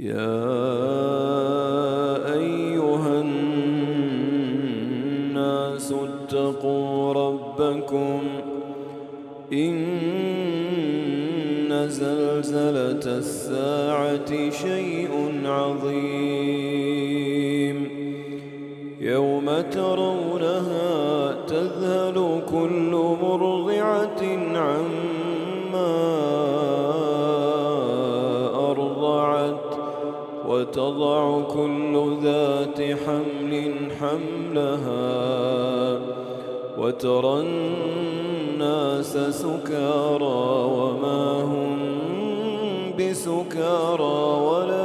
يا أيها الناس اتقوا ربكم إن زلزلة الساعة شيء عظيم يوم ترونها تذهل كل مرضعة عما أرضعت وتضع كل ذات حمل حملها وترى الناس سكارى وما هم بسكارى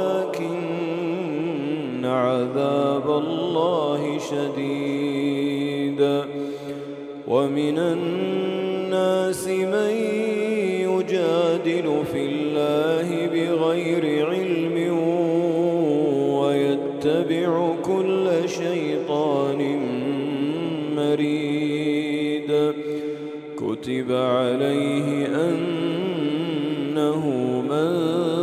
ولكن عذاب الله شديد ومن الناس من يجادل في الله بغير علم ويتبع كل شيطان مريد كتب عليه أنه من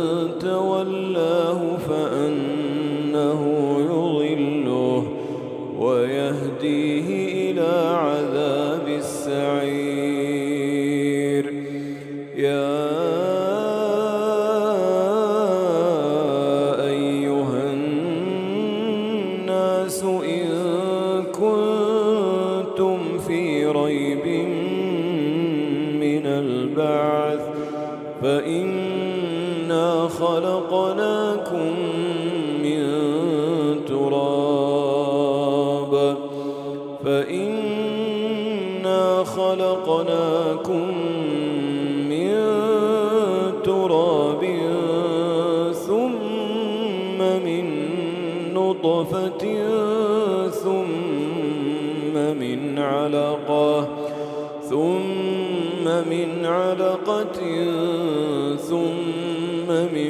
تولاه فأنه يضله ويهديه إلى عذاب السعير يا أيها الناس إن كنتم في ريب من البعث فإنا خلقناكم من تراب ثم من نطفة ثم من علقة ثم من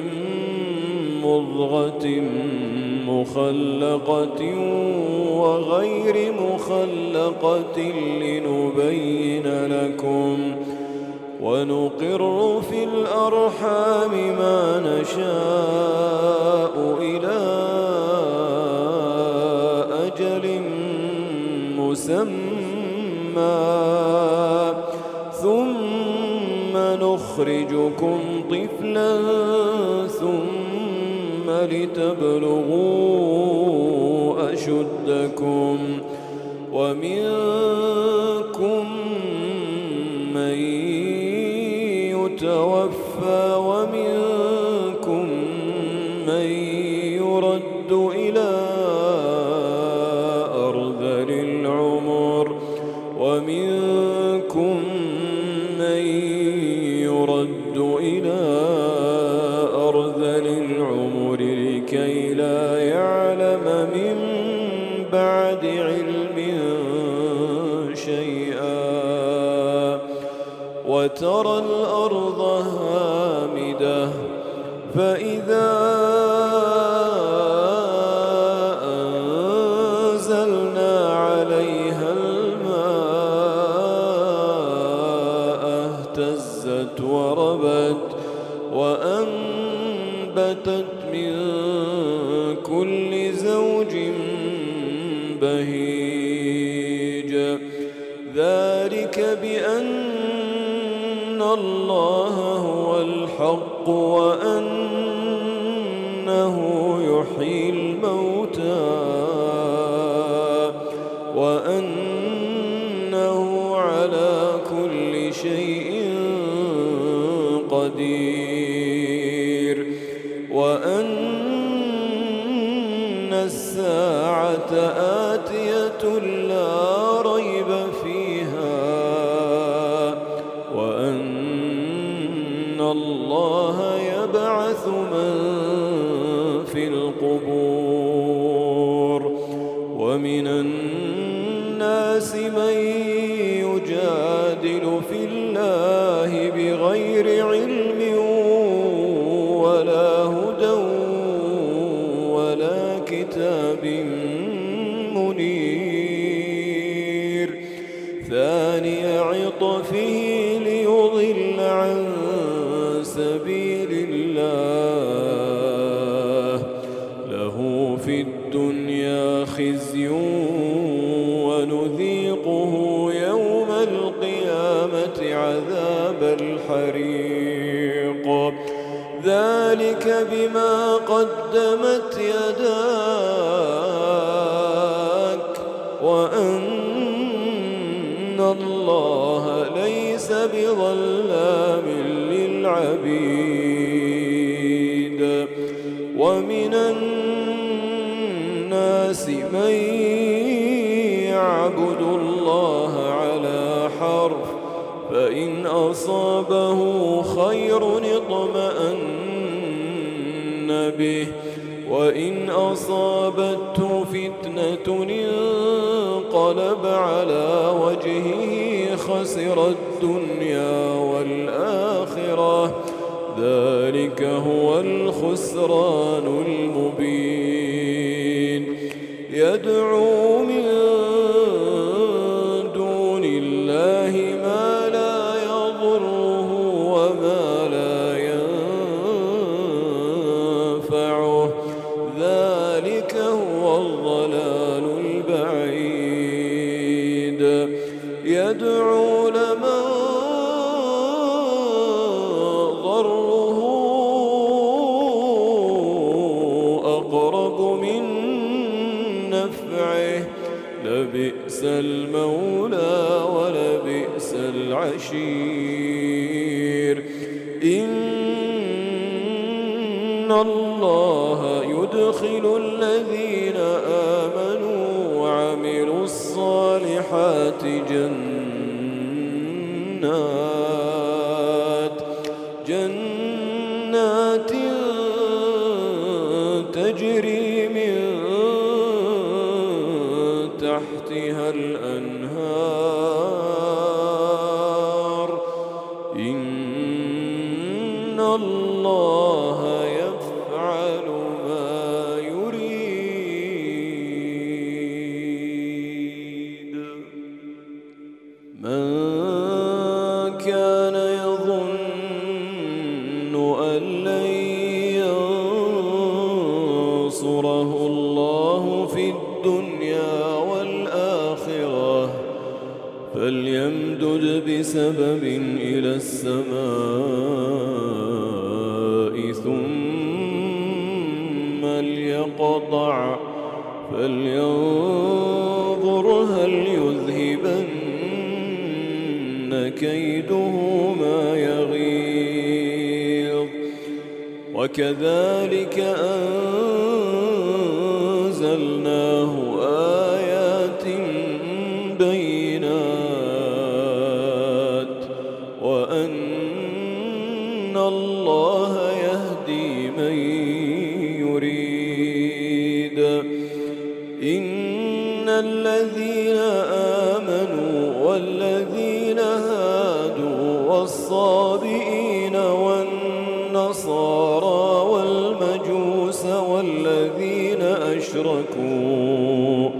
مضغة مخلقة وغير مخلقة لنبين لكم ونقر في الأرحام ما نشاء إلى أجل مسمى ثم نخرجكم طفلا ثم لتبلغوا أشدكم ومنكم من يتوفى ومنكم من يرد إلى أرذل العمر ومنكم من يرد إلى أرذل العمر لكي لا يعلم من بعد علم شيئا وترى الأرض هامدة فإذا أنزلنا عليها الماء اهتزت وربت وأنبتت من كل زوج بهيج ذلك بأن الله هو الحق وأنه يحيي الموتى وأنه على كل شيء قدير وأن الساعة آتية لا ريب فيها وأن الله يبعث من في القبور ومن الناس من يجادل في الله بغير علم ولا هدى ولا كتاب منير ثاني عطفه ليضل عن سبيل الله في الدنيا خزي ونذيقه يوم القيامة عذاب الحريق ذلك بما قدمت يداك وأن الله ليس بظلام للعبيد ومن الناس من يعبد الله على حرف فإن أصابه خير اطمأن به وإن أصابته فتنة انقلب على وجهه خسر الدنيا والآخرة ذلك هو الخسران المبين يدعو من دون الله ما لا يضره وما لا ينفعه ذلك هو الضلال البعيد يدعو لمن ضره أقرب من نفعه لبئس المولى ولبئس العشير إن الله يدخل الذين آمنوا وعملوا الصالحات جنات تجري من تحتها الأنهار إن الله يفعل ما يريد من كان يظن أن لن ينصره الله في الدنيا والآخرة فليمدد بسبب إلى السماء ثم ليقطع فلينظر هل يذهبن كيده ما يغيظ وكذلك أنزلناه آيات بينات وأن الله يهدي من يريد إن الذين آمنوا والذين هادوا والصابئين والنصارى والمجوس والذين أشركوا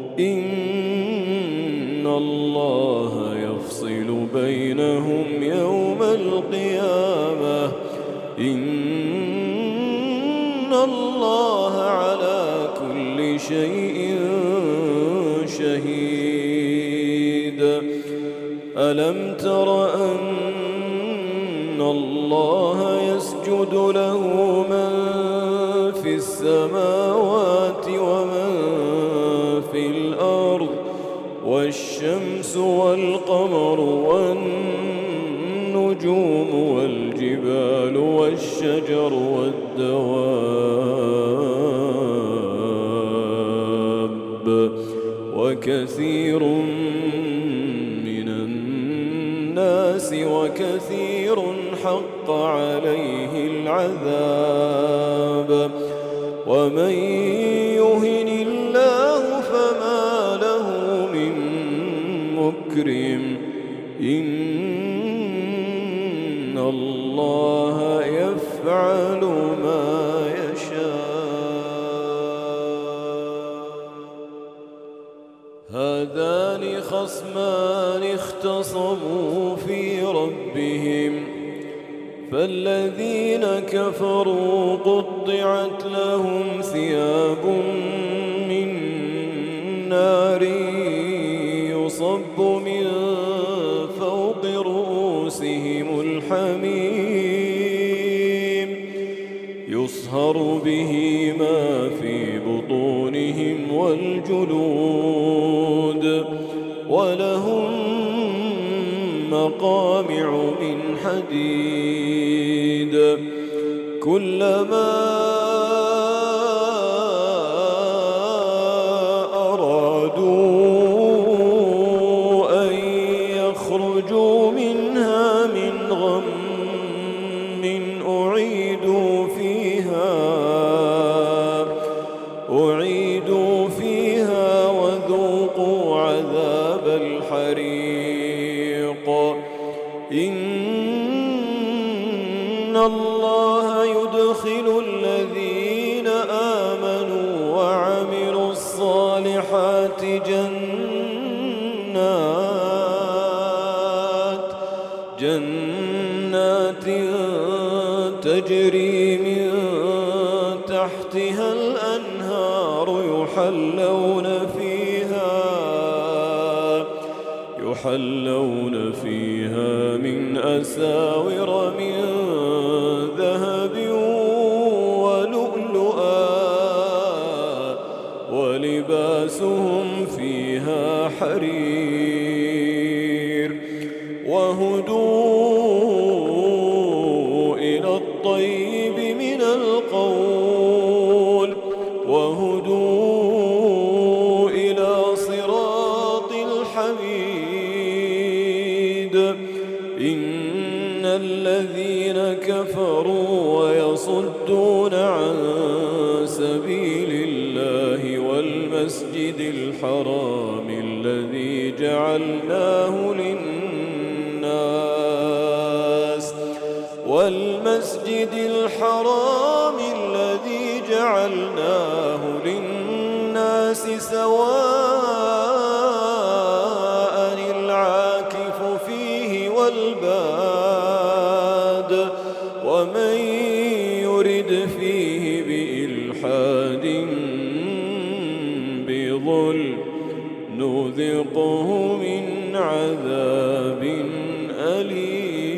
إن الله يفصل بينهم يوم القيامة إن الله على كل شيء شهيد ألم تر أن الله يسجد له من في السماوات ومن في الأرض والشمس والقمر والنجوم والجبال والشجر والدواب وكثير من الناس وكثير حق عليه العذاب ومن يهن الله فما له من مكرم إن الله يفعل ما يشاء هذان خصمان اختصموا في ربهم فالذين كفروا قطعت لهم ثياب يصهر به ما في بطونهم والجلود ولهم مقامع من حديد كلما أرادوا أن يخرجوا منها من غم أعيدوا فيها وذوقوا عذاب الحريق إن الله يدخل الذين آمنوا وعملوا الصالحات جنات تجري من تحتها الأنهار يحلون فيها من أساور من ذهب ولؤلؤا ولباسهم فيها حرير وهدوا إلى الطيب من القول وهدوا إلى صراط الحميد إن الذين كفروا ويصدون عن سبيل الله الذي جعلناه للناس والمسجد الحرام الذي جعلناه للناس سواء العاكف فيه والباد ومن يرد فيه بإلحاد بظلم نذقه من عذاب أليم.